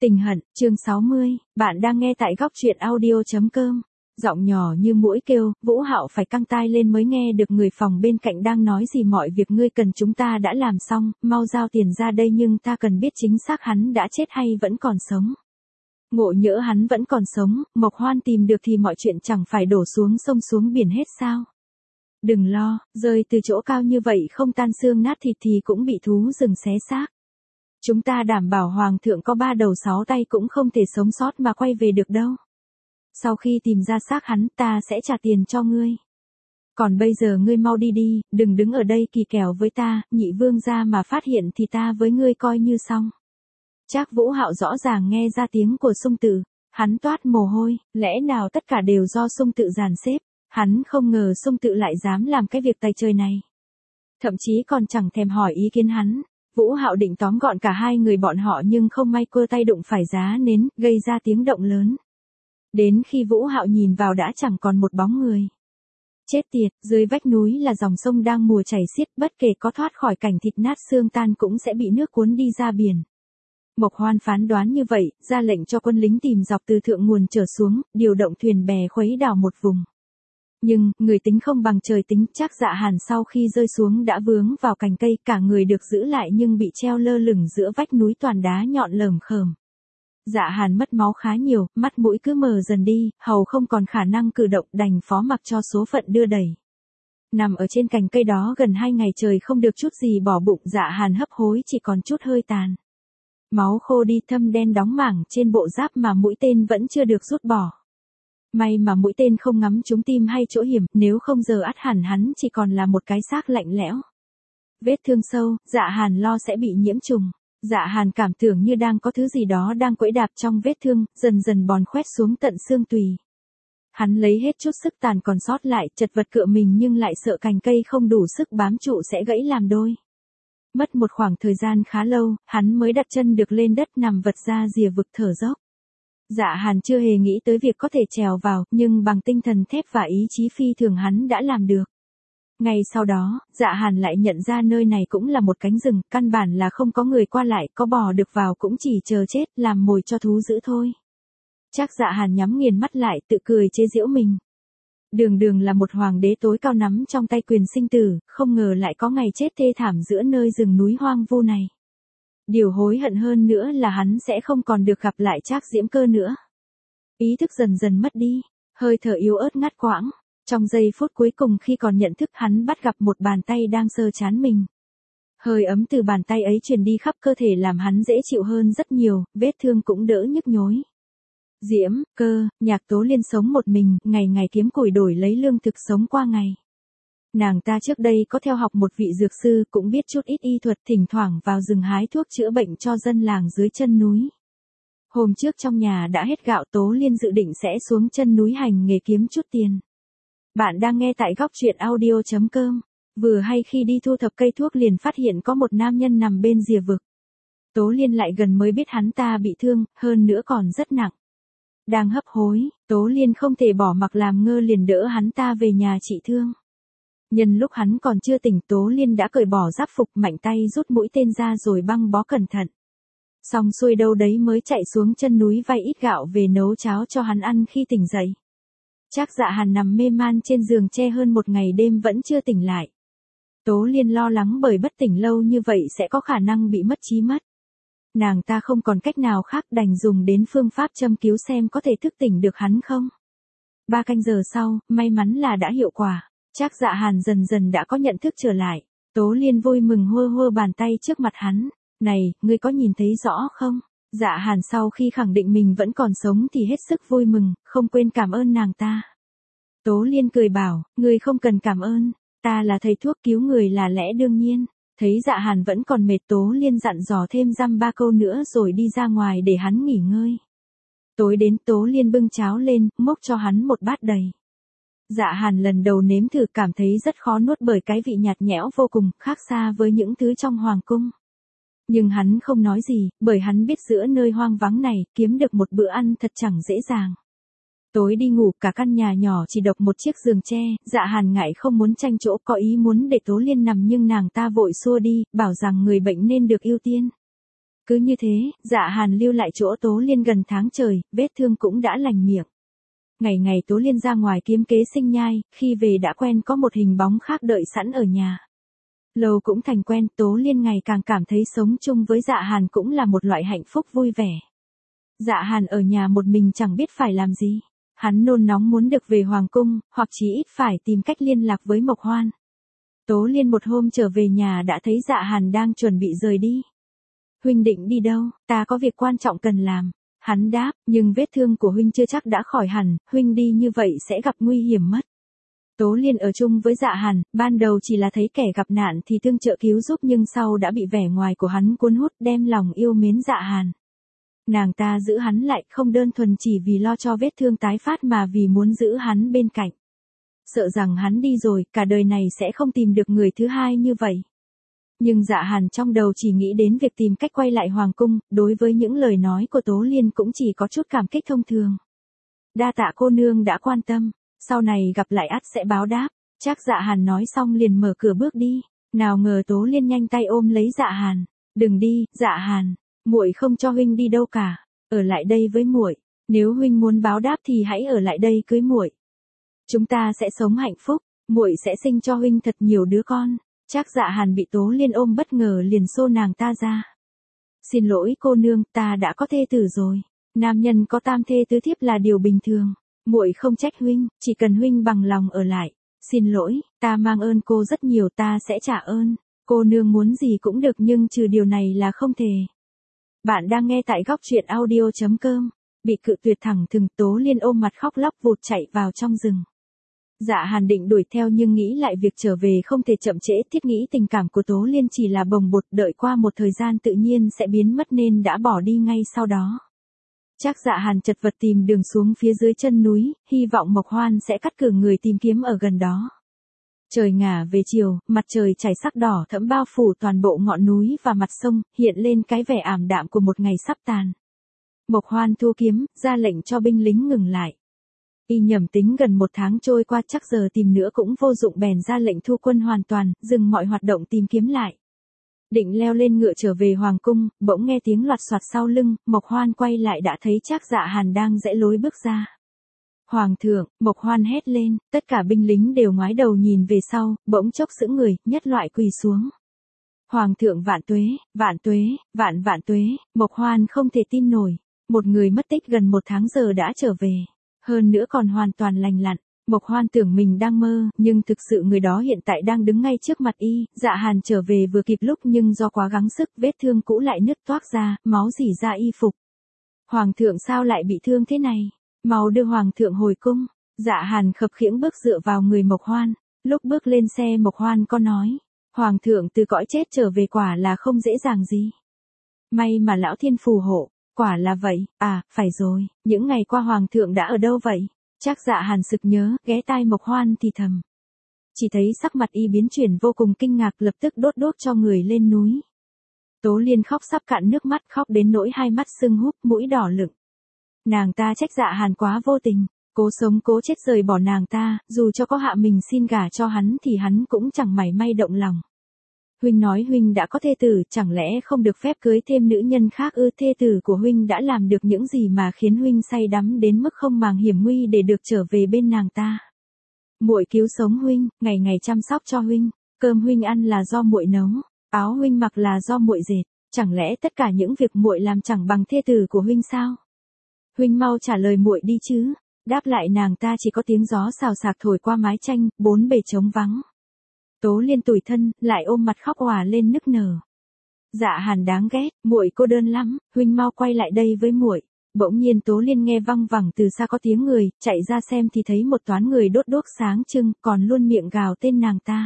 Tình hận, chương 60, bạn đang nghe tại góc truyện audio.com. Giọng nhỏ như muỗi kêu, Vũ Hạo phải căng tai lên mới nghe được người phòng bên cạnh đang nói gì. Mọi việc ngươi cần chúng ta đã làm xong, mau giao tiền ra đây, nhưng ta cần biết chính xác hắn đã chết hay vẫn còn sống. Ngộ nhỡ hắn vẫn còn sống, Mộc Hoan tìm được thì mọi chuyện chẳng phải đổ xuống sông xuống biển hết sao? Đừng lo, rơi từ chỗ cao như vậy không tan xương nát thịt thì cũng bị thú rừng xé xác. Chúng ta đảm bảo hoàng thượng có 3 đầu 6 tay cũng không thể sống sót mà quay về được đâu. Sau khi tìm ra xác hắn, ta sẽ trả tiền cho ngươi. Còn bây giờ ngươi mau đi đi, đừng đứng ở đây kỳ kèo với ta, nhị vương gia mà phát hiện thì ta với ngươi coi như xong. Trác Vũ Hạo rõ ràng nghe ra tiếng của Sung Tự, hắn toát mồ hôi, lẽ nào tất cả đều do Sung Tự dàn xếp, hắn không ngờ Sung Tự lại dám làm cái việc tày trời này. Thậm chí còn chẳng thèm hỏi ý kiến hắn. Vũ Hạo định tóm gọn cả hai người bọn họ nhưng không may cơ tay đụng phải giá nến, gây ra tiếng động lớn. Đến khi Vũ Hạo nhìn vào đã chẳng còn một bóng người. Chết tiệt, dưới vách núi là dòng sông đang mùa chảy xiết, bất kể có thoát khỏi cảnh thịt nát xương tan cũng sẽ bị nước cuốn đi ra biển. Mộc Hoan phán đoán như vậy, ra lệnh cho quân lính tìm dọc từ thượng nguồn trở xuống, điều động thuyền bè khuấy đảo một vùng. Nhưng, người tính không bằng trời tính, Trác Dạ Hàn sau khi rơi xuống đã vướng vào cành cây, cả người được giữ lại nhưng bị treo lơ lửng giữa vách núi toàn đá nhọn lởm khởm. Dạ Hàn mất máu khá nhiều, mắt mũi cứ mờ dần đi, hầu không còn khả năng cử động, đành phó mặc cho số phận đưa đẩy. Nằm ở trên cành cây đó gần 2 ngày trời không được chút gì bỏ bụng, Dạ Hàn hấp hối chỉ còn chút hơi tàn. Máu khô đi, thâm đen đóng mảng trên bộ giáp mà mũi tên vẫn chưa được rút bỏ. May mà mũi tên không ngắm trúng tim hay chỗ hiểm, nếu không giờ ắt hẳn hắn chỉ còn là một cái xác lạnh lẽo. Vết thương sâu, Dạ Hàn lo sẽ bị nhiễm trùng. Dạ Hàn cảm tưởng như đang có thứ gì đó đang quẫy đạp trong vết thương, dần dần bòn khoét xuống tận xương tùy. Hắn lấy hết chút sức tàn còn sót lại, chật vật cựa mình nhưng lại sợ cành cây không đủ sức bám trụ sẽ gãy làm đôi. Mất một khoảng thời gian khá lâu, hắn mới đặt chân được lên đất nằm vật ra rìa vực thở dốc. Dạ Hàn chưa hề nghĩ tới việc có thể trèo vào, nhưng bằng tinh thần thép và ý chí phi thường hắn đã làm được. Ngay sau đó, Dạ Hàn lại nhận ra nơi này cũng là một cánh rừng, căn bản là không có người qua lại, có bò được vào cũng chỉ chờ chết, làm mồi cho thú dữ thôi. Trác Dạ Hàn nhắm nghiền mắt lại, tự cười chế giễu mình. Đường là một hoàng đế tối cao nắm trong tay quyền sinh tử, không ngờ lại có ngày chết thê thảm giữa nơi rừng núi hoang vu này. Điều hối hận hơn nữa là hắn sẽ không còn được gặp lại Trác Diễm Cơ nữa. Ý thức dần dần mất đi, hơi thở yếu ớt ngắt quãng. Trong giây phút cuối cùng khi còn nhận thức, hắn bắt gặp một bàn tay đang sờ trán mình. Hơi ấm từ bàn tay ấy truyền đi khắp cơ thể làm hắn dễ chịu hơn rất nhiều, vết thương cũng đỡ nhức nhối. Diễm Cơ, Nhạc Tố Liên sống một mình, ngày ngày kiếm củi đổi lấy lương thực sống qua ngày. Nàng ta trước đây có theo học một vị dược sư, cũng biết chút ít y thuật, thỉnh thoảng vào rừng hái thuốc chữa bệnh cho dân làng dưới chân núi. Hôm trước trong nhà đã hết gạo, Tố Liên dự định sẽ xuống chân núi hành nghề kiếm chút tiền. Bạn đang nghe tại góc truyện audio.com. Vừa hay khi đi thu thập cây thuốc liền phát hiện có một nam nhân nằm bên rìa vực. Tố Liên lại gần mới biết hắn ta bị thương, hơn nữa còn rất nặng. Đang hấp hối, Tố Liên không thể bỏ mặc làm ngơ liền đỡ hắn ta về nhà trị thương. Nhân lúc hắn còn chưa tỉnh, Tố Liên đã cởi bỏ giáp phục, mạnh tay rút mũi tên ra rồi băng bó cẩn thận. Xong xuôi đâu đấy mới chạy xuống chân núi vay ít gạo về nấu cháo cho hắn ăn khi tỉnh dậy. Trác Dạ Hàn nằm mê man trên giường tre hơn một ngày đêm vẫn chưa tỉnh lại. Tố Liên lo lắng bởi bất tỉnh lâu như vậy sẽ có khả năng bị mất trí mất. Nàng ta không còn cách nào khác đành dùng đến phương pháp châm cứu xem có thể thức tỉnh được hắn không. 3 canh giờ sau, may mắn là đã hiệu quả. Trác Dạ Hàn dần dần đã có nhận thức trở lại. Tố Liên vui mừng hơ hơ bàn tay trước mặt hắn. Này, ngươi có nhìn thấy rõ không? Dạ Hàn sau khi khẳng định mình vẫn còn sống thì hết sức vui mừng, không quên cảm ơn nàng ta. Tố Liên cười bảo, ngươi không cần cảm ơn, ta là thầy thuốc cứu người là lẽ đương nhiên. Thấy Dạ Hàn vẫn còn mệt, Tố Liên dặn dò thêm dăm 3 câu nữa rồi đi ra ngoài để hắn nghỉ ngơi. Tối đến, Tố Liên bưng cháo lên, múc cho hắn một bát đầy. Dạ Hàn lần đầu nếm thử cảm thấy rất khó nuốt bởi cái vị nhạt nhẽo vô cùng, khác xa với những thứ trong hoàng cung. Nhưng hắn không nói gì, bởi hắn biết giữa nơi hoang vắng này, kiếm được một bữa ăn thật chẳng dễ dàng. Tối đi ngủ, cả căn nhà nhỏ chỉ độc một chiếc giường tre, Dạ Hàn ngại không muốn tranh chỗ, có ý muốn để Tố Liên nằm nhưng nàng ta vội xua đi, bảo rằng người bệnh nên được ưu tiên. Cứ như thế, Dạ Hàn lưu lại chỗ Tố Liên gần tháng trời, vết thương cũng đã lành miệng. Ngày ngày Tố Liên ra ngoài kiếm kế sinh nhai, khi về đã quen có một hình bóng khác đợi sẵn ở nhà. Lâu cũng thành quen, Tố Liên ngày càng cảm thấy sống chung với Dạ Hàn cũng là một loại hạnh phúc vui vẻ. Dạ Hàn ở nhà một mình chẳng biết phải làm gì. Hắn nôn nóng muốn được về Hoàng cung, hoặc chí ít phải tìm cách liên lạc với Mộc Hoan. Tố Liên một hôm trở về nhà đã thấy Dạ Hàn đang chuẩn bị rời đi. Huynh định đi đâu, ta có việc quan trọng cần làm. Hắn đáp, nhưng vết thương của huynh chưa chắc đã khỏi hẳn, huynh đi như vậy sẽ gặp nguy hiểm mất. Tố Liên ở chung với Dạ Hàn, ban đầu chỉ là thấy kẻ gặp nạn thì tương trợ cứu giúp nhưng sau đã bị vẻ ngoài của hắn cuốn hút đem lòng yêu mến Dạ Hàn. Nàng ta giữ hắn lại không đơn thuần chỉ vì lo cho vết thương tái phát mà vì muốn giữ hắn bên cạnh. Sợ rằng hắn đi rồi, cả đời này sẽ không tìm được người thứ hai như vậy. Nhưng Dạ Hàn trong đầu chỉ nghĩ đến việc tìm cách quay lại Hoàng cung, đối với những lời nói của Tố Liên cũng chỉ có chút cảm kích thông thường. Đa tạ cô nương đã quan tâm, sau này gặp lại ắt sẽ báo đáp. Chắc Dạ Hàn nói xong liền mở cửa bước đi, nào ngờ Tố Liên nhanh tay ôm lấy Dạ Hàn. Đừng đi, Dạ Hàn, muội không cho huynh đi đâu cả, ở lại đây với muội. Nếu huynh muốn báo đáp thì hãy ở lại đây cưới muội. Chúng ta sẽ sống hạnh phúc, muội sẽ sinh cho huynh thật nhiều đứa con. Chắc Dạ Hàn bị Tố Liên ôm bất ngờ liền xô nàng ta ra. Xin lỗi cô nương, ta đã có thê tử rồi. Nam nhân có tam thê tứ thiếp là điều bình thường. Muội không trách huynh, chỉ cần huynh bằng lòng ở lại. Xin lỗi, ta mang ơn cô rất nhiều, ta sẽ trả ơn. Cô nương muốn gì cũng được nhưng trừ điều này là không thể. Bạn đang nghe tại góc truyện audio.com. Bị cự tuyệt thẳng thừng, Tố Liên ôm mặt khóc lóc vụt chạy vào trong rừng. Dạ Hàn định đuổi theo nhưng nghĩ lại việc trở về không thể chậm trễ, thiết nghĩ tình cảm của Tố Liên chỉ là bồng bột, đợi qua một thời gian tự nhiên sẽ biến mất nên đã bỏ đi ngay sau đó. Chắc Dạ Hàn chật vật tìm đường xuống phía dưới chân núi, hy vọng Mộc Hoan sẽ cắt cử người tìm kiếm ở gần đó. Trời ngả về chiều, mặt trời chảy sắc đỏ thẫm bao phủ toàn bộ ngọn núi và mặt sông, hiện lên cái vẻ ảm đạm của một ngày sắp tàn. Mộc Hoan thu kiếm, ra lệnh cho binh lính ngừng lại. Y nhầm tính gần một tháng trôi qua chắc giờ tìm nữa cũng vô dụng bèn ra lệnh thu quân hoàn toàn, dừng mọi hoạt động tìm kiếm lại. Định leo lên ngựa trở về Hoàng cung, bỗng nghe tiếng loạt soạt sau lưng, Mộc Hoan quay lại đã thấy Trác Dạ Hàn đang rẽ lối bước ra. Hoàng thượng, Mộc Hoan hét lên, tất cả binh lính đều ngoái đầu nhìn về sau, bỗng chốc sững người, nhất loại quỳ xuống. Hoàng thượng vạn tuế, vạn tuế, vạn vạn tuế, Mộc Hoan không thể tin nổi, một người mất tích gần một tháng giờ đã trở về. Hơn nữa còn hoàn toàn lành lặn. Mộc Hoan tưởng mình đang mơ, nhưng thực sự người đó hiện tại đang đứng ngay trước mặt y. Dạ Hàn trở về vừa kịp lúc nhưng do quá gắng sức vết thương cũ lại nứt toác ra, máu rỉ ra y phục. Hoàng thượng sao lại bị thương thế này? Mau đưa Hoàng thượng hồi cung. Dạ Hàn khập khiễng bước dựa vào người Mộc Hoan. Lúc bước lên xe Mộc Hoan có nói, Hoàng thượng từ cõi chết trở về quả là không dễ dàng gì. May mà lão thiên phù hộ. Quả là vậy, à, phải rồi, những ngày qua Hoàng thượng đã ở đâu vậy? Chắc Dạ Hàn sực nhớ, ghé tai Mộc Hoan thì thầm. Chỉ thấy sắc mặt y biến chuyển vô cùng kinh ngạc, lập tức đốt cho người lên núi. Tố Liên khóc sắp cạn nước mắt, khóc đến nỗi hai mắt sưng húp, mũi đỏ lựng. Nàng ta trách Dạ Hàn quá vô tình, cố sống cố chết rời bỏ nàng ta, dù cho có hạ mình xin gả cho hắn thì hắn cũng chẳng mảy may động lòng. Huynh nói huynh đã có thê tử, chẳng lẽ không được phép cưới thêm nữ nhân khác ư? Thê tử của huynh đã làm được những gì mà khiến huynh say đắm đến mức không màng hiểm nguy để được trở về bên nàng ta? Muội cứu sống huynh, ngày ngày chăm sóc cho huynh, cơm huynh ăn là do muội nấu, áo huynh mặc là do muội dệt, chẳng lẽ tất cả những việc muội làm chẳng bằng thê tử của huynh sao? Huynh mau trả lời muội đi chứ. Đáp lại nàng ta chỉ có tiếng gió xào xạc thổi qua mái tranh, bốn bề trống vắng. Tố Liên tủi thân, lại ôm mặt khóc òa lên nức nở. Dạ Hàn đáng ghét, muội cô đơn lắm, huynh mau quay lại đây với muội. Bỗng nhiên Tố Liên nghe văng vẳng từ xa có tiếng người, chạy ra xem thì thấy một toán người đốt đuốc sáng trưng, còn luôn miệng gào tên nàng ta.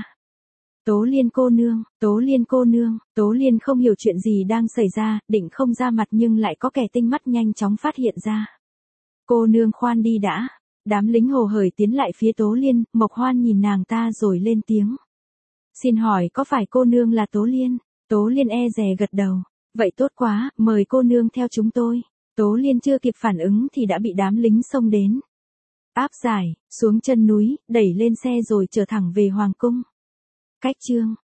Tố Liên cô nương, Tố Liên cô nương, Tố Liên không hiểu chuyện gì đang xảy ra, định không ra mặt nhưng lại có kẻ tinh mắt nhanh chóng phát hiện ra. Cô nương khoan đi đã. Đám lính hồ hởi tiến lại phía Tố Liên, Mộc Hoan nhìn nàng ta rồi lên tiếng. Xin hỏi có phải cô nương là Tố Liên? Tố Liên e dè gật đầu. Vậy tốt quá, mời cô nương theo chúng tôi. Tố Liên chưa kịp phản ứng thì đã bị đám lính xông đến. Áp giải, xuống chân núi, đẩy lên xe rồi trở thẳng về Hoàng cung. Cách chương